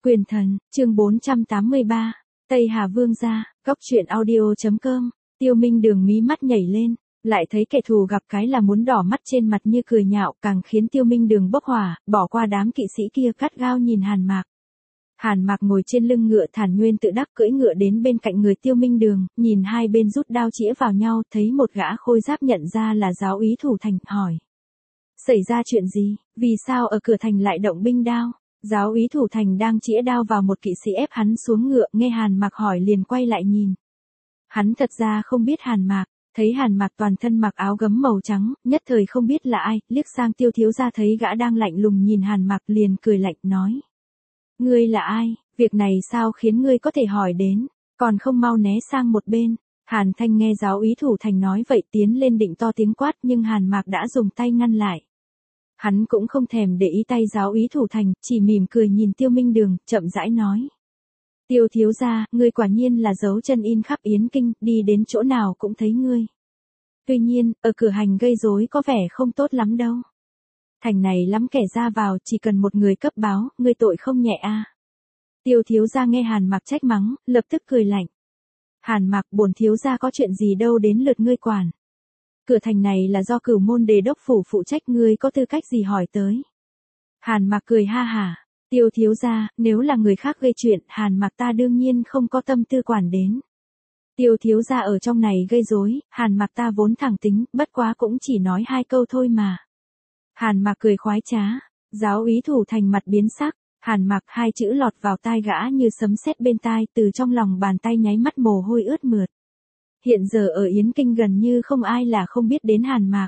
Quyền thần, chương 483, Tây Hà Vương gia, góc truyện audio.com, Tiêu Minh Đường mí mắt nhảy lên, lại thấy kẻ thù gặp cái là muốn đỏ mắt trên mặt như cười nhạo, càng khiến Tiêu Minh Đường bốc hỏa, bỏ qua đám kỵ sĩ kia gắt gao nhìn Hàn Mạc. Hàn Mạc ngồi trên lưng ngựa thản nguyên tự đắc cưỡi ngựa đến bên cạnh người Tiêu Minh Đường, nhìn hai bên rút đao chĩa vào nhau, thấy một gã khôi giáp nhận ra là giáo úy thủ thành, hỏi. Xảy ra chuyện gì, vì sao ở cửa thành lại động binh đao? Giáo úy thủ thành đang chĩa đao vào một kỵ sĩ ép hắn xuống ngựa, nghe Hàn Mạc hỏi liền quay lại nhìn. Hắn thật ra không biết Hàn Mạc, thấy Hàn Mạc toàn thân mặc áo gấm màu trắng, nhất thời không biết là ai, liếc sang Tiêu thiếu gia thấy gã đang lạnh lùng nhìn Hàn Mạc liền cười lạnh nói. Ngươi là ai, việc này sao khiến ngươi có thể hỏi đến, còn không mau né sang một bên. Hàn Thanh nghe giáo úy thủ thành nói vậy tiến lên định to tiếng quát nhưng Hàn Mạc đã dùng tay ngăn lại. Hắn cũng không thèm để ý tay giáo úy thủ thành, chỉ mỉm cười nhìn Tiêu Minh Đường, chậm rãi nói. Tiêu thiếu gia, ngươi quả nhiên là dấu chân in khắp Yến Kinh, đi đến chỗ nào cũng thấy ngươi. Tuy nhiên, ở cửa hành gây rối có vẻ không tốt lắm đâu. Thành này lắm kẻ ra vào, chỉ cần một người cấp báo, ngươi tội không nhẹ a. Tiêu thiếu gia nghe Hàn Mạc trách mắng, lập tức cười lạnh. Hàn Mạc, bổn thiếu gia có chuyện gì đâu đến lượt ngươi quản. Cửa thành này là do Cửu Môn Đề đốc phủ phụ trách, ngươi có tư cách gì hỏi tới. Hàn Mạc cười ha hả, Tiêu thiếu gia, nếu là người khác gây chuyện, Hàn Mạc ta đương nhiên không có tâm tư quản đến. Tiêu thiếu gia ở trong này gây rối, Hàn Mạc ta vốn thẳng tính, bất quá cũng chỉ nói hai câu thôi mà. Hàn Mạc cười khoái trá, giáo úy thủ thành mặt biến sắc, Hàn Mạc hai chữ lọt vào tai gã như sấm sét bên tai, từ trong lòng bàn tay nháy mắt mồ hôi ướt mượt. Hiện giờ ở Yến Kinh gần như không ai là không biết đến Hàn Mạc.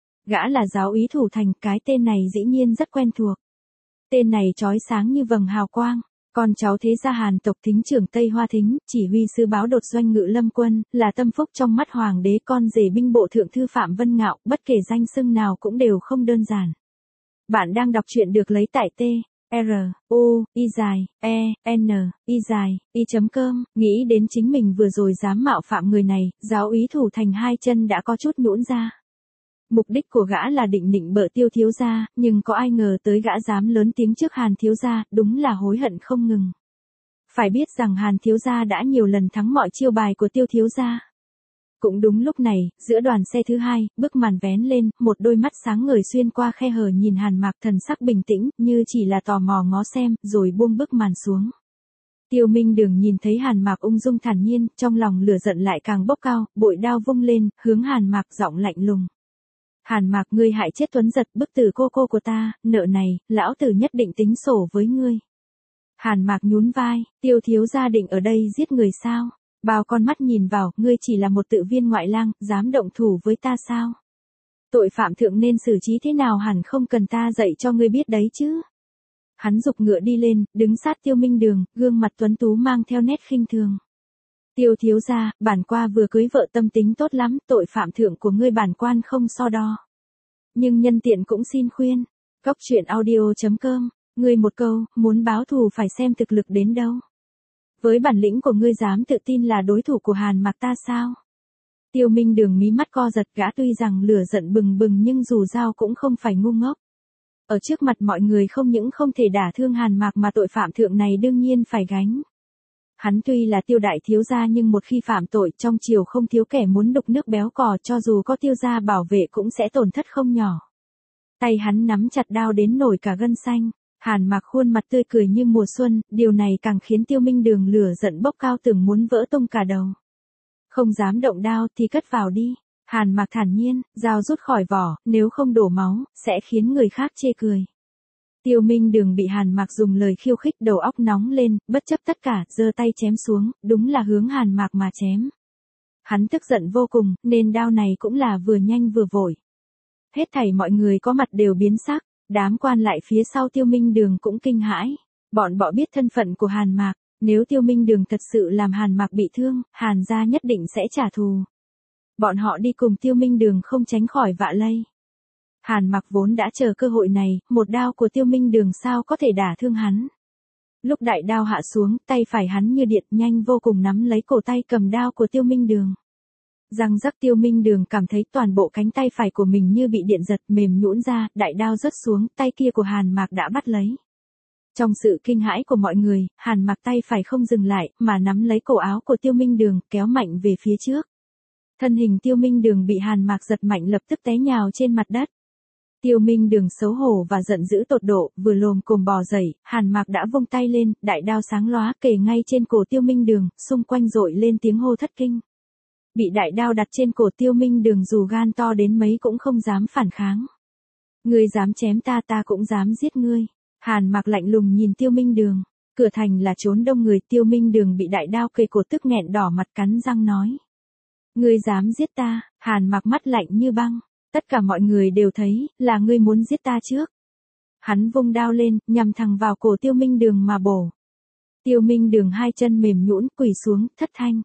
Gã là giáo úy thủ thành, cái tên này dĩ nhiên rất quen thuộc. Tên này chói sáng như vầng hào quang, con cháu thế gia Hàn tộc thính trưởng Tây Hoa Thính, chỉ huy sứ báo đột doanh ngự lâm quân, là tâm phúc trong mắt hoàng đế, con rể binh bộ thượng thư Phạm Vân Ngạo, bất kể danh xưng nào cũng đều không đơn giản. Bạn đang đọc truyện được lấy tại t-r-u-i-e-n-i-i.com, nghĩ đến chính mình vừa rồi dám mạo phạm người này, giáo úy thủ thành hai chân đã có chút nhũn ra. Mục đích của gã là định nịnh bợ Tiêu thiếu gia, nhưng có ai ngờ tới gã dám lớn tiếng trước Hàn thiếu gia, đúng là hối hận không ngừng. Phải biết rằng Hàn thiếu gia đã nhiều lần thắng mọi chiêu bài của Tiêu thiếu gia. Cũng đúng lúc này, giữa đoàn xe thứ hai, bức màn vén lên, một đôi mắt sáng ngời xuyên qua khe hở nhìn Hàn Mạc, thần sắc bình tĩnh, như chỉ là tò mò ngó xem, rồi buông bức màn xuống. Tiêu Minh Đường nhìn thấy Hàn Mạc ung dung thản nhiên, trong lòng lửa giận lại càng bốc cao, bội đao vung lên, hướng Hàn Mạc giọng lạnh lùng. Hàn Mạc, ngươi hại chết Tuấn Giật, bức tử cô của ta, nợ này, lão tử nhất định tính sổ với ngươi. Hàn Mạc nhún vai, Tiêu thiếu gia định ở đây giết người sao? Bao con mắt nhìn vào, ngươi chỉ là một tự viên ngoại lang, dám động thủ với ta sao? Tội phạm thượng nên xử trí thế nào hẳn không cần ta dạy cho ngươi biết đấy chứ. Hắn giục ngựa đi lên, đứng sát Tiêu Minh Đường, gương mặt tuấn tú mang theo nét khinh thường. Tiêu thiếu gia, bản qua vừa cưới vợ tâm tính tốt lắm, tội phạm thượng của ngươi bản quan không so đo. Nhưng nhân tiện cũng xin khuyên, góc truyện audio.com, ngươi một câu, muốn báo thù phải xem thực lực đến đâu. Với bản lĩnh của ngươi dám tự tin là đối thủ của Hàn Mạc ta sao? Tiêu Minh Đường mí mắt co giật, gã tuy rằng lửa giận bừng bừng nhưng dù sao cũng không phải ngu ngốc. Ở trước mặt mọi người không những không thể đả thương Hàn Mạc mà tội phạm thượng này đương nhiên phải gánh. Hắn tuy là Tiêu đại thiếu gia nhưng một khi phạm tội trong triều không thiếu kẻ muốn đục nước béo cò, cho dù có Tiêu gia bảo vệ cũng sẽ tổn thất không nhỏ. Tay hắn nắm chặt đao đến nổi cả gân xanh. Hàn Mạc khuôn mặt tươi cười như mùa xuân, điều này càng khiến Tiêu Minh Đường lửa giận bốc cao, tưởng muốn vỡ tung cả đầu. Không dám động đao thì cất vào đi. Hàn Mạc thản nhiên, dao rút khỏi vỏ, nếu không đổ máu, sẽ khiến người khác chê cười. Tiêu Minh Đường bị Hàn Mạc dùng lời khiêu khích, đầu óc nóng lên, bất chấp tất cả, giơ tay chém xuống, đúng là hướng Hàn Mạc mà chém. Hắn tức giận vô cùng, nên đao này cũng là vừa nhanh vừa vội. Hết thảy mọi người có mặt đều biến sắc. Đám quan lại phía sau Tiêu Minh Đường cũng kinh hãi. Bọn họ biết thân phận của Hàn Mạc, nếu Tiêu Minh Đường thật sự làm Hàn Mạc bị thương, Hàn gia nhất định sẽ trả thù. Bọn họ đi cùng Tiêu Minh Đường không tránh khỏi vạ lây. Hàn Mạc vốn đã chờ cơ hội này, một đao của Tiêu Minh Đường sao có thể đả thương hắn. Lúc đại đao hạ xuống, tay phải hắn như điện nhanh vô cùng nắm lấy cổ tay cầm đao của Tiêu Minh Đường. Răng rắc, Tiêu Minh Đường cảm thấy toàn bộ cánh tay phải của mình như bị điện giật, mềm nhũn ra, đại đao rớt xuống, tay kia của Hàn Mạc đã bắt lấy. Trong sự kinh hãi của mọi người, Hàn Mặc tay phải không dừng lại, mà nắm lấy cổ áo của Tiêu Minh Đường, kéo mạnh về phía trước. Thân hình Tiêu Minh Đường bị Hàn Mặc giật mạnh lập tức té nhào trên mặt đất. Tiêu Minh Đường xấu hổ và giận dữ tột độ, vừa lồm cồm bò dậy, Hàn Mặc đã vung tay lên, đại đao sáng lóa kề ngay trên cổ Tiêu Minh Đường, xung quanh dội lên tiếng hô thất kinh. Bị đại đao đặt trên cổ Tiêu Minh Đường dù gan to đến mấy cũng không dám phản kháng. Ngươi dám chém ta, ta cũng dám giết ngươi. Hàn Mặc lạnh lùng nhìn Tiêu Minh Đường. Cửa thành là trốn đông người, Tiêu Minh Đường bị đại đao kề cổ tức nghẹn đỏ mặt cắn răng nói. Ngươi dám giết ta? Hàn Mặc mắt lạnh như băng. Tất cả mọi người đều thấy, là ngươi muốn giết ta trước. Hắn vung đao lên, nhằm thẳng vào cổ Tiêu Minh Đường mà bổ. Tiêu Minh Đường hai chân mềm nhũn quỳ xuống, thất thanh.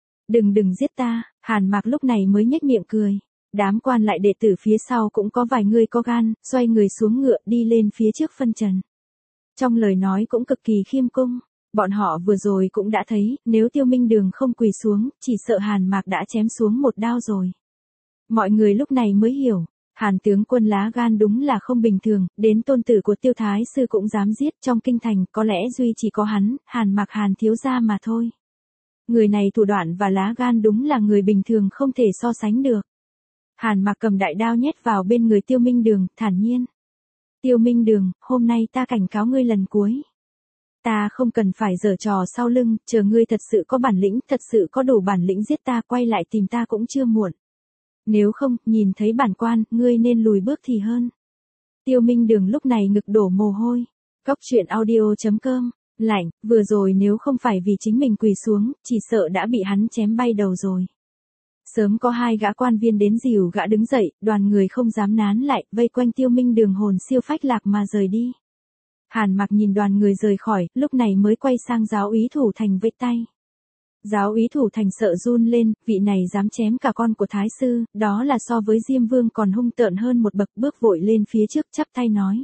Đừng giết ta. Hàn Mặc lúc này mới nhếch miệng cười. Đám quan lại đệ tử phía sau cũng có vài người có gan, xoay người xuống ngựa đi lên phía trước phân trần. Trong lời nói cũng cực kỳ khiêm cung, bọn họ vừa rồi cũng đã thấy, nếu Tiêu Minh Đường không quỳ xuống, chỉ sợ Hàn Mặc đã chém xuống một đao rồi. Mọi người lúc này mới hiểu, Hàn tướng quân lá gan đúng là không bình thường, đến tôn tử của Tiêu Thái sư cũng dám giết, trong kinh thành có lẽ duy chỉ có hắn, Hàn Mặc Hàn thiếu gia mà thôi. Người này thủ đoạn và lá gan đúng là người bình thường không thể so sánh được. Hàn Mặc cầm đại đao nhét vào bên người Tiêu Minh Đường, thản nhiên. Tiêu Minh Đường, hôm nay ta cảnh cáo ngươi lần cuối. Ta không cần phải giở trò sau lưng, chờ ngươi thật sự có bản lĩnh, thật sự có đủ bản lĩnh giết ta, quay lại tìm ta cũng chưa muộn. Nếu không, nhìn thấy bản quan, ngươi nên lùi bước thì hơn. Tiêu Minh Đường lúc này ngực đổ mồ hôi. Cóc truyện audio.com, lạnh, vừa rồi nếu không phải vì chính mình quỳ xuống, chỉ sợ đã bị hắn chém bay đầu rồi. Sớm có hai gã quan viên đến dìu gã đứng dậy, đoàn người không dám nán lại, vây quanh Tiêu Minh Đường hồn siêu phách lạc mà rời đi. Hàn Mặc nhìn đoàn người rời khỏi, lúc này mới quay sang giáo úy Thủ Thành vẫy tay. Giáo úy Thủ Thành sợ run lên, vị này dám chém cả con của Thái sư, đó là so với Diêm Vương còn hung tợn hơn một bậc, bước vội lên phía trước chắp tay nói.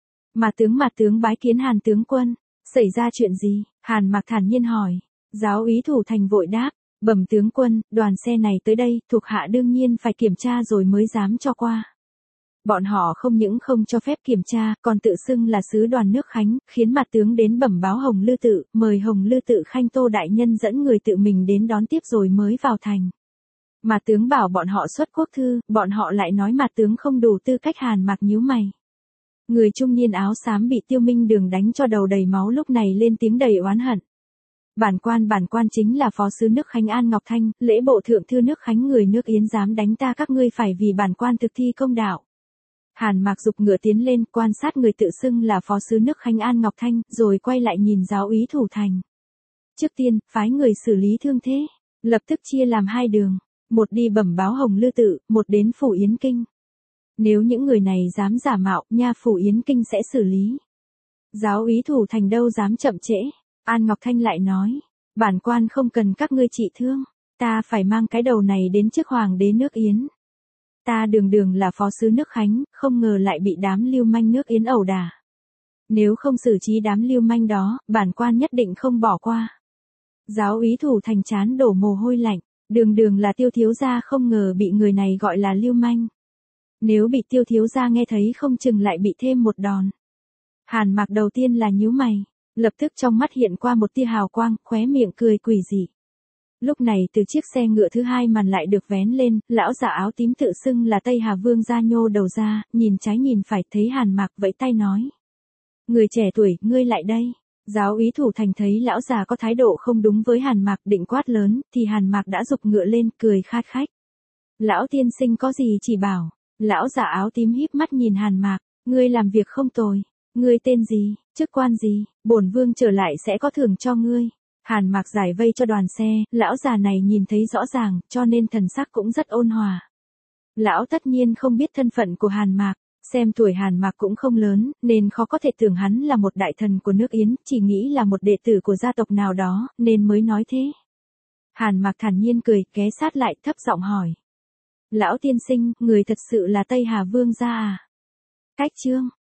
Mà tướng bái kiến Hàn tướng quân, xảy ra chuyện gì? Hàn Mặc thản nhiên hỏi. Giáo úy Thủ Thành vội đáp. Bẩm tướng quân, đoàn xe này tới đây, thuộc hạ đương nhiên phải kiểm tra rồi mới dám cho qua. Bọn họ không những không cho phép kiểm tra, còn tự xưng là sứ đoàn nước Khánh, khiến mặt tướng đến bẩm báo Hồng Lư Tự, mời Hồng Lư Tự Khanh Tô đại nhân dẫn người tự mình đến đón tiếp rồi mới vào thành. Mà tướng bảo bọn họ xuất quốc thư, bọn họ lại nói mà tướng không đủ tư cách. Hàn Mặc nhíu mày. Người trung niên áo xám bị Tiêu Minh Đường đánh cho đầu đầy máu lúc này lên tiếng đầy oán hận. Bản quan chính là phó sứ nước Khánh An Ngọc Thanh, lễ bộ thượng thư nước Khánh, người nước Yến dám đánh ta, các ngươi phải vì bản quan thực thi công đạo. Hàn Mặc giục ngựa tiến lên, quan sát người tự xưng là phó sứ nước Khánh An Ngọc Thanh, rồi quay lại nhìn giáo úy Thủ Thành. Trước tiên, phái người xử lý thương thế, lập tức chia làm hai đường, một đi bẩm báo Hồng Lư Tự, một đến phủ Yến Kinh. Nếu những người này dám giả mạo, nha phủ Yến Kinh sẽ xử lý. Giáo úy Thủ Thành đâu dám chậm trễ. An Ngọc Thanh lại nói, bản quan không cần các ngươi trị thương, ta phải mang cái đầu này đến trước hoàng đế nước Yến. Ta đường là phó sứ nước Khánh, không ngờ lại bị đám lưu manh nước Yến ẩu đả. Nếu không xử trí đám lưu manh đó, bản quan nhất định không bỏ qua. Giáo úy Thủ Thành chán đổ mồ hôi lạnh, đường là Tiêu thiếu gia, không ngờ bị người này gọi là lưu manh. Nếu bị Tiêu thiếu gia nghe thấy không chừng lại bị thêm một đòn. Hàn Mặc đầu tiên là nhíu mày. Lập tức trong mắt hiện qua một tia hào quang, khóe miệng cười quỷ dị. Lúc này từ chiếc xe ngựa thứ hai màn lại được vén lên, lão giả áo tím tự xưng là Tây Hà Vương ra nhô đầu ra, nhìn trái nhìn phải, thấy Hàn Mặc vẫy tay nói. Người trẻ tuổi, ngươi lại đây. Giáo úy Thủ Thành thấy lão già có thái độ không đúng với Hàn Mặc, định quát lớn, thì Hàn Mặc đã giục ngựa lên, cười khát khách. Lão tiên sinh có gì chỉ bảo. Lão giả áo tím híp mắt nhìn Hàn Mặc, ngươi làm việc không tồi. Ngươi tên gì, chức quan gì, bổn vương trở lại sẽ có thưởng cho ngươi. Hàn Mặc giải vây cho đoàn xe, lão già này nhìn thấy rõ ràng, cho nên thần sắc cũng rất ôn hòa. Lão tất nhiên không biết thân phận của Hàn Mặc, xem tuổi Hàn Mặc cũng không lớn, nên khó có thể tưởng hắn là một đại thần của nước Yến, chỉ nghĩ là một đệ tử của gia tộc nào đó, nên mới nói thế. Hàn Mặc thản nhiên cười, ghé sát lại, thấp giọng hỏi. Lão tiên sinh, người thật sự là Tây Hà Vương gia à? Cách chương